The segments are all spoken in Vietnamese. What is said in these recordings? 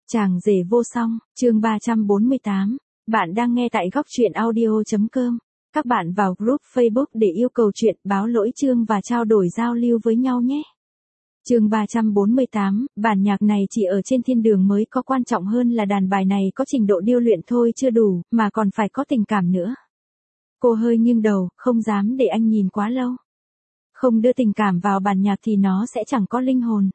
Chàng rể vô song, chương 348. Bạn đang nghe tại góc truyện audio.com. Các bạn vào group Facebook để yêu cầu chuyện, báo lỗi chương và trao đổi giao lưu với nhau nhé. Chương 348, bản nhạc này chỉ ở trên thiên đường mới có, quan trọng hơn là đàn bài này có trình độ điêu luyện thôi chưa đủ, mà còn phải có tình cảm nữa. Cô hơi nghiêng đầu, không dám để anh nhìn quá lâu. Không đưa tình cảm vào bản nhạc thì nó sẽ chẳng có linh hồn.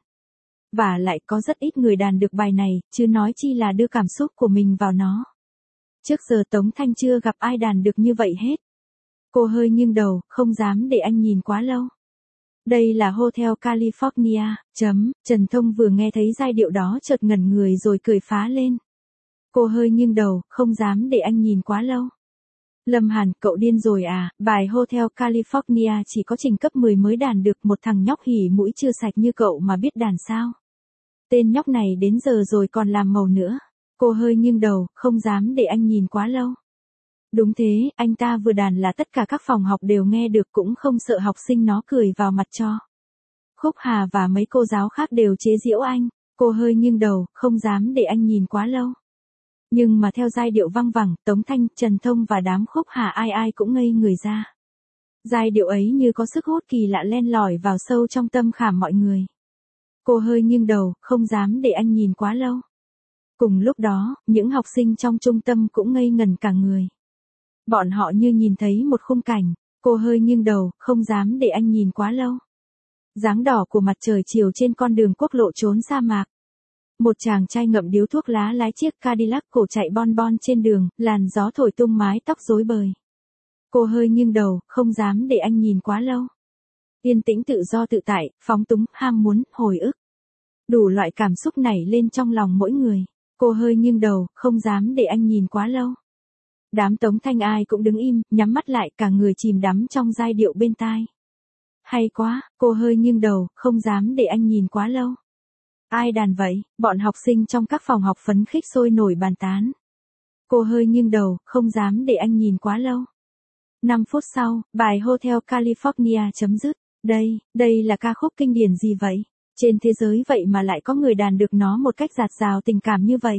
Và lại có rất ít người đàn được bài này, chứ nói chi là đưa cảm xúc của mình vào nó. Trước giờ Tống Thanh chưa gặp ai đàn được như vậy hết. Cô hơi nghiêng đầu, không dám để anh nhìn quá lâu. Đây là Hotel California, Trần Thông vừa nghe thấy giai điệu đó chợt ngẩn người rồi cười phá lên. Cô hơi nghiêng đầu, không dám để anh nhìn quá lâu. Lâm Hàn, cậu điên rồi à, bài Hotel California chỉ có trình cấp 10 mới đàn được, một thằng nhóc hỉ mũi chưa sạch như cậu mà biết đàn sao? Tên nhóc này đến giờ rồi còn làm màu nữa. Cô hơi nghiêng đầu, không dám để anh nhìn quá lâu. Đúng thế, anh ta vừa đàn là tất cả các phòng học đều nghe được, cũng không sợ học sinh nó cười vào mặt cho. Khúc Hà và mấy cô giáo khác đều chế giễu anh. Cô hơi nghiêng đầu, không dám để anh nhìn quá lâu. Nhưng mà theo giai điệu văng vẳng, Tống Thanh, Trần Thông và đám Khúc Hà ai ai cũng ngây người ra. Giai điệu ấy như có sức hút kỳ lạ len lỏi vào sâu trong tâm khảm mọi người. Cô hơi nghiêng đầu, không dám để anh nhìn quá lâu. Cùng lúc đó, những học sinh trong trung tâm cũng ngây ngẩn cả người. Bọn họ như nhìn thấy một khung cảnh. Cô hơi nghiêng đầu, không dám để anh nhìn quá lâu. Dáng đỏ của mặt trời chiều trên con đường quốc lộ trốn sa mạc. Một chàng trai ngậm điếu thuốc lá lái chiếc Cadillac cổ chạy bon bon trên đường, làn gió thổi tung mái tóc rối bời. Cô hơi nghiêng đầu, không dám để anh nhìn quá lâu. Yên tĩnh tự do tự tại, phóng túng, ham muốn, hồi ức. Đủ loại cảm xúc nảy lên trong lòng mỗi người. Cô hơi nghiêng đầu, không dám để anh nhìn quá lâu. Đám Tống Thanh ai cũng đứng im, nhắm mắt lại, cả người chìm đắm trong giai điệu bên tai. Hay quá, cô hơi nghiêng đầu, không dám để anh nhìn quá lâu. Ai đàn vậy? Bọn học sinh trong các phòng học phấn khích sôi nổi bàn tán. Cô hơi nghiêng đầu, không dám để anh nhìn quá lâu. 5 phút sau, bài Hotel California chấm dứt. Đây là ca khúc kinh điển gì vậy? Trên thế giới vậy mà lại có người đàn được nó một cách dạt dào tình cảm như vậy.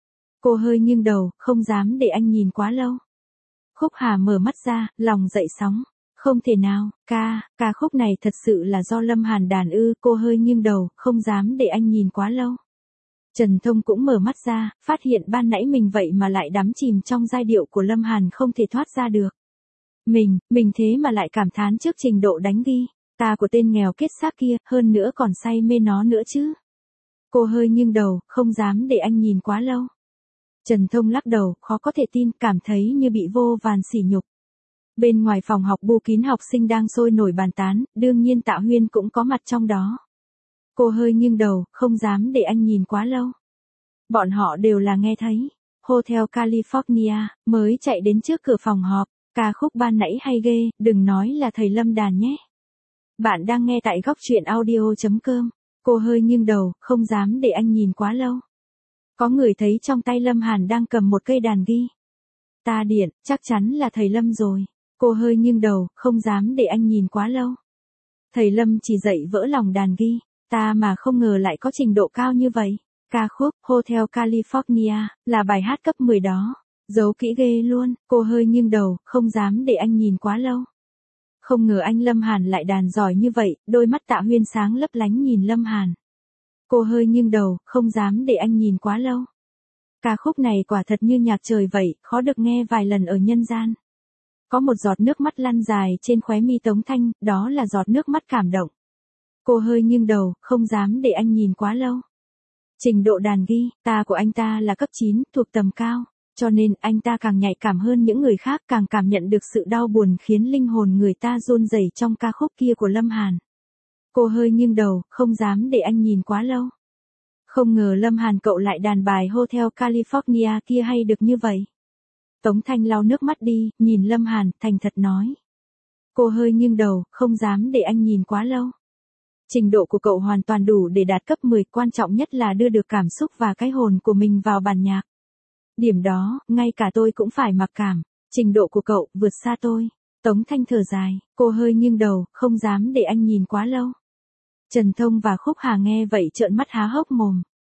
Cô hơi nghiêng đầu, không dám để anh nhìn quá lâu. Khúc Hà mở mắt ra, lòng dậy sóng. Không thể nào, ca khúc này thật sự là do Lâm Hàn đàn ư? Cô hơi nghiêng đầu, không dám để anh nhìn quá lâu. Trần Thông cũng mở mắt ra, phát hiện ban nãy mình vậy mà lại đắm chìm trong giai điệu của Lâm Hàn không thể thoát ra được. Mình thế mà lại cảm thán trước trình độ đánh ghi, ta của tên nghèo kết xác kia, hơn nữa còn say mê nó nữa chứ. Cô hơi nghiêng đầu, không dám để anh nhìn quá lâu. Trần Thông lắc đầu, khó có thể tin, cảm thấy như bị vô vàn sỉ nhục. Bên ngoài phòng học bu kín học sinh đang sôi nổi bàn tán, đương nhiên Tạ Huyên cũng có mặt trong đó. Cô hơi nghiêng đầu, không dám để anh nhìn quá lâu. Bọn họ đều là nghe thấy. Hotel California, mới chạy đến trước cửa phòng họp. Ca khúc ban nãy hay ghê, đừng nói là thầy Lâm đàn nhé. Bạn đang nghe tại góc truyện audio.com. Cô hơi nghiêng đầu, không dám để anh nhìn quá lâu. Có người thấy trong tay Lâm Hàn đang cầm một cây đàn ghi. Ta điện, chắc chắn là thầy Lâm rồi. Cô hơi nghiêng đầu, không dám để anh nhìn quá lâu. Thầy Lâm chỉ dạy vỡ lòng đàn ghi, ta mà không ngờ lại có trình độ cao như vậy. Ca khúc Hotel California là bài hát cấp 10 đó. Giấu kỹ ghê luôn. Cô hơi nghiêng đầu, không dám để anh nhìn quá lâu. Không ngờ anh Lâm Hàn lại đàn giỏi như vậy, đôi mắt Tạ Huyên sáng lấp lánh nhìn Lâm Hàn. Cô hơi nghiêng đầu, không dám để anh nhìn quá lâu. Ca khúc này quả thật như nhạc trời vậy, khó được nghe vài lần ở nhân gian. Có một giọt nước mắt lăn dài trên khóe mi Tống Thanh, đó là giọt nước mắt cảm động. Cô hơi nghiêng đầu, không dám để anh nhìn quá lâu. Trình độ đàn ghi, ta của anh ta là cấp 9, thuộc tầm cao. Cho nên anh ta càng nhạy cảm hơn những người khác, càng cảm nhận được sự đau buồn khiến linh hồn người ta run rẩy trong ca khúc kia của Lâm Hàn. Cô hơi nghiêng đầu, không dám để anh nhìn quá lâu. Không ngờ Lâm Hàn cậu lại đàn bài Hotel California kia hay được như vậy. Tống Thanh lau nước mắt đi, nhìn Lâm Hàn, thành thật nói. Cô hơi nghiêng đầu, không dám để anh nhìn quá lâu. Trình độ của cậu hoàn toàn đủ để đạt cấp 10, quan trọng nhất là đưa được cảm xúc và cái hồn của mình vào bản nhạc. Điểm đó, ngay cả tôi cũng phải mặc cảm. Trình độ của cậu vượt xa tôi. Tống Thanh thở dài, cô hơi nghiêng đầu, không dám để anh nhìn quá lâu. Trần Thông và Khúc Hà nghe vậy trợn mắt há hốc mồm.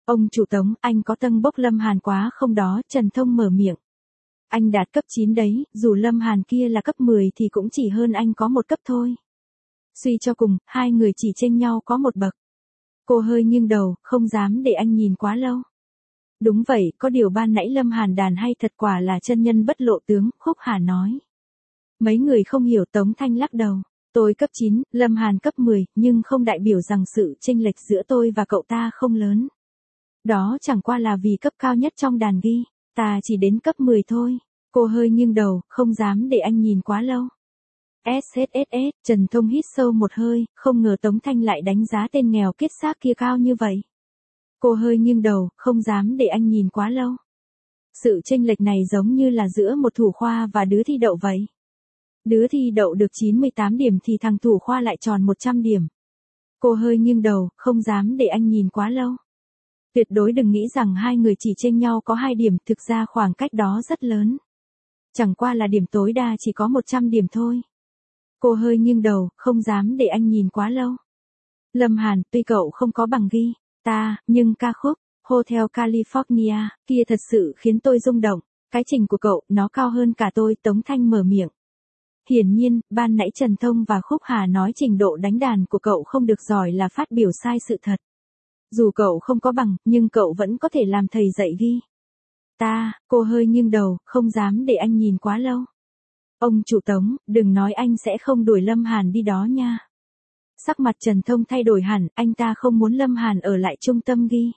Ông chủ Tống, anh có tâng bốc Lâm Hàn quá không đó, Trần Thông mở miệng. Anh đạt cấp 9 đấy, dù Lâm Hàn kia là cấp 10 thì cũng chỉ hơn anh có một cấp thôi. Suy cho cùng, hai người chỉ chênh nhau có một bậc. Cô hơi nghiêng đầu, không dám để anh nhìn quá lâu. Đúng vậy, có điều ban nãy Lâm Hàn đàn hay thật quả là chân nhân bất lộ tướng, Khúc Hà nói. Mấy người không hiểu, Tống Thanh lắc đầu. Tôi cấp 9, Lâm Hàn cấp 10, nhưng không đại biểu rằng sự chênh lệch giữa tôi và cậu ta không lớn. Đó chẳng qua là vì cấp cao nhất trong đàn ghi, ta chỉ đến cấp 10 thôi. Cô hơi nghiêng đầu, không dám để anh nhìn quá lâu. SSSS, Trần Thông hít sâu một hơi, không ngờ Tống Thanh lại đánh giá tên nghèo kiết xác kia cao như vậy. Cô hơi nghiêng đầu, không dám để anh nhìn quá lâu. Sự chênh lệch này giống như là giữa một thủ khoa và đứa thi đậu vậy. Đứa thi đậu được 98 điểm thì thằng thủ khoa lại tròn 100 điểm. Cô hơi nghiêng đầu, không dám để anh nhìn quá lâu. Tuyệt đối đừng nghĩ rằng hai người chỉ chênh nhau có 2 điểm, thực ra khoảng cách đó rất lớn. Chẳng qua là điểm tối đa chỉ có 100 điểm thôi. Cô hơi nghiêng đầu, không dám để anh nhìn quá lâu. Lâm Hàn, tuy cậu không có bằng ghi, nhưng ca khúc, Hotel California, kia thật sự khiến tôi rung động. Cái trình của cậu, nó cao hơn cả tôi, Tống Thanh mở miệng. Hiển nhiên, ban nãy Trần Thông và Khúc Hà nói trình độ đánh đàn của cậu không được giỏi là phát biểu sai sự thật. Dù cậu không có bằng, nhưng cậu vẫn có thể làm thầy dạy ghi. Cô hơi nghiêng đầu, không dám để anh nhìn quá lâu. Ông chủ Tống, đừng nói anh sẽ không đuổi Lâm Hàn đi đó nha. Sắc mặt Trần Thông thay đổi hẳn, anh ta không muốn Lâm Hàn ở lại trung tâm ghi.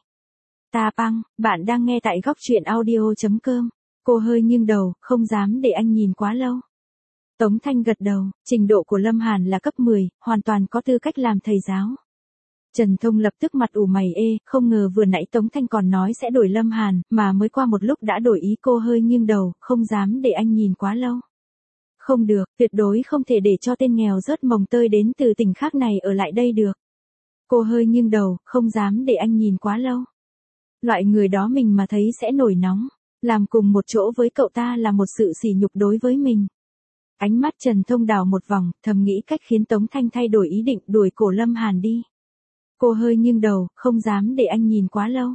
Bạn đang nghe tại góc truyện audio.com. Cô hơi nghiêng đầu, không dám để anh nhìn quá lâu. Tống Thanh gật đầu, trình độ của Lâm Hàn là cấp 10, hoàn toàn có tư cách làm thầy giáo. Trần Thông lập tức mặt ủ mày không ngờ vừa nãy Tống Thanh còn nói sẽ đổi Lâm Hàn, mà mới qua một lúc đã đổi ý. Cô hơi nghiêng đầu, không dám để anh nhìn quá lâu. Không được, tuyệt đối không thể để cho tên nghèo rớt mồng tơi đến từ tỉnh khác này ở lại đây được. Cô hơi nghiêng đầu, không dám để anh nhìn quá lâu. Loại người đó mình mà thấy sẽ nổi nóng, làm cùng một chỗ với cậu ta là một sự sỉ nhục đối với mình. Ánh mắt Trần Thông đảo một vòng, thầm nghĩ cách khiến Tống Thanh thay đổi ý định đuổi cổ Lâm Hàn đi. Cô hơi nghiêng đầu, không dám để anh nhìn quá lâu.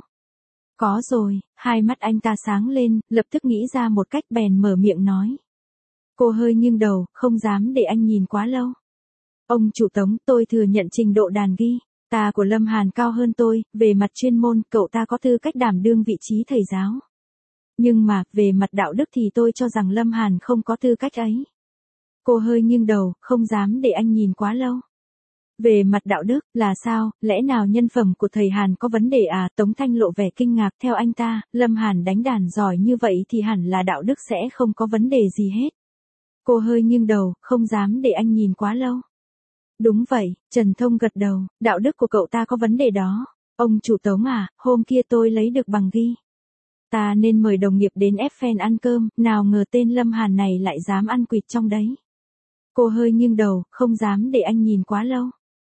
Có rồi, hai mắt anh ta sáng lên, lập tức nghĩ ra một cách bèn mở miệng nói. Cô hơi nghiêng đầu, không dám để anh nhìn quá lâu. Ông chủ Tống, tôi thừa nhận trình độ đàn ghi, của Lâm Hàn cao hơn tôi, về mặt chuyên môn, cậu ta có tư cách đảm đương vị trí thầy giáo. Nhưng mà, về mặt đạo đức thì tôi cho rằng Lâm Hàn không có tư cách ấy. Cô hơi nghiêng đầu, không dám để anh nhìn quá lâu. Về mặt đạo đức, là sao, lẽ nào nhân phẩm của thầy Hàn có vấn đề à? Tống Thanh lộ vẻ kinh ngạc, theo anh ta, Lâm Hàn đánh đàn giỏi như vậy thì hẳn là đạo đức sẽ không có vấn đề gì hết. Cô hơi nghiêng đầu, không dám để anh nhìn quá lâu. Đúng vậy, Trần Thông gật đầu, đạo đức của cậu ta có vấn đề đó. Ông chủ Tống à, hôm kia tôi lấy được bằng ghi. Ta nên mời đồng nghiệp đến Eiffel ăn cơm, nào ngờ tên Lâm Hàn này lại dám ăn quỵt trong đấy. Cô hơi nghiêng đầu, không dám để anh nhìn quá lâu.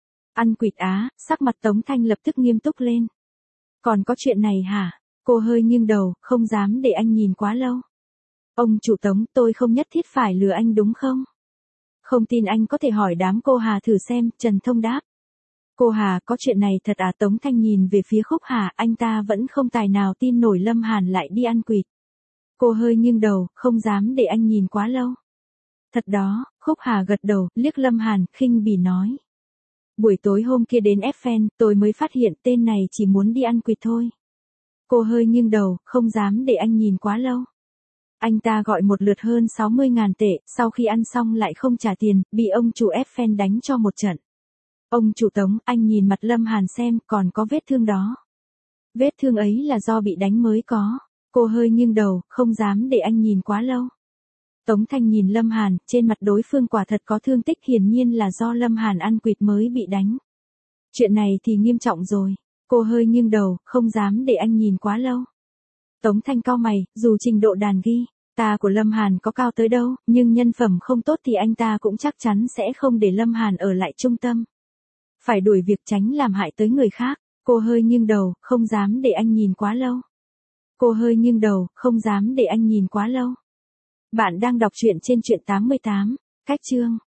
Ăn quỵt á, sắc mặt Tống Thanh lập tức nghiêm túc lên. Còn có chuyện này hả? Cô hơi nghiêng đầu, không dám để anh nhìn quá lâu. Ông chủ Tống, tôi không nhất thiết phải lừa anh đúng không? Không tin anh có thể hỏi đám cô Hà thử xem, Trần Thông đáp. Cô Hà, có chuyện này thật à? Tống Thanh nhìn về phía Khúc Hà, anh ta vẫn không tài nào tin nổi Lâm Hàn lại đi ăn quỵt. Cô hơi nghiêng đầu, không dám để anh nhìn quá lâu. Thật đó, Khúc Hà gật đầu, liếc Lâm Hàn, khinh bỉ nói. Buổi tối hôm kia đến Eiffel, tôi mới phát hiện tên này chỉ muốn đi ăn quỵt thôi. Cô hơi nghiêng đầu, không dám để anh nhìn quá lâu. Anh ta gọi một lượt hơn 60.000 tệ, sau khi ăn xong lại không trả tiền, bị ông chủ Eiffel đánh cho một trận. Ông chủ Tống, anh nhìn mặt Lâm Hàn xem, còn có vết thương đó. Vết thương ấy là do bị đánh mới có. Cô hơi nghiêng đầu, không dám để anh nhìn quá lâu. Tống Thanh nhìn Lâm Hàn, trên mặt đối phương quả thật có thương tích, hiển nhiên là do Lâm Hàn ăn quỵt mới bị đánh. Chuyện này thì nghiêm trọng rồi. Cô hơi nghiêng đầu, không dám để anh nhìn quá lâu. Tống Thanh cau mày, dù trình độ đàn ghi, của Lâm Hàn có cao tới đâu, nhưng nhân phẩm không tốt thì anh ta cũng chắc chắn sẽ không để Lâm Hàn ở lại trung tâm. Phải đuổi việc tránh làm hại tới người khác. Cô hơi nghiêng đầu, không dám để anh nhìn quá lâu. Cô hơi nghiêng đầu, không dám để anh nhìn quá lâu. Bạn đang đọc truyện trên truyện 88, cách chương.